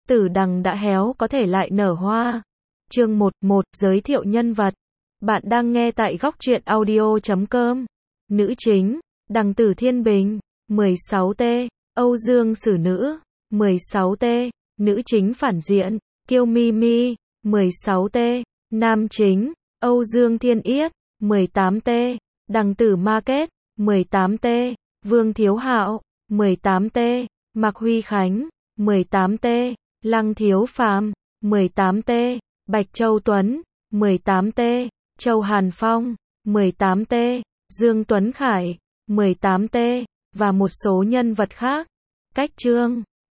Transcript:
tử đằng đã héo có thể lại nở hoa. Chương 11, giới thiệu nhân vật. Bạn đang nghe tại góc truyện audio.com. Nữ chính, Đằng Tử Thiên Bình, 16T, Âu Dương Sử Nữ, 16T, nữ chính phản diện, Kiêu Mimi, 16T, nam chính, Âu Dương Thiên Yết, 18T, Đằng Tử Market, 18T, Vương Thiếu Hạo, 18T, Mạc Huy Khánh, 18T, Lăng Thiếu Phàm, 18T, Bạch Châu Tuấn, 18T, Châu Hàn Phong, 18T, Dương Tuấn Khải, 18T, và một số nhân vật khác. Cách chương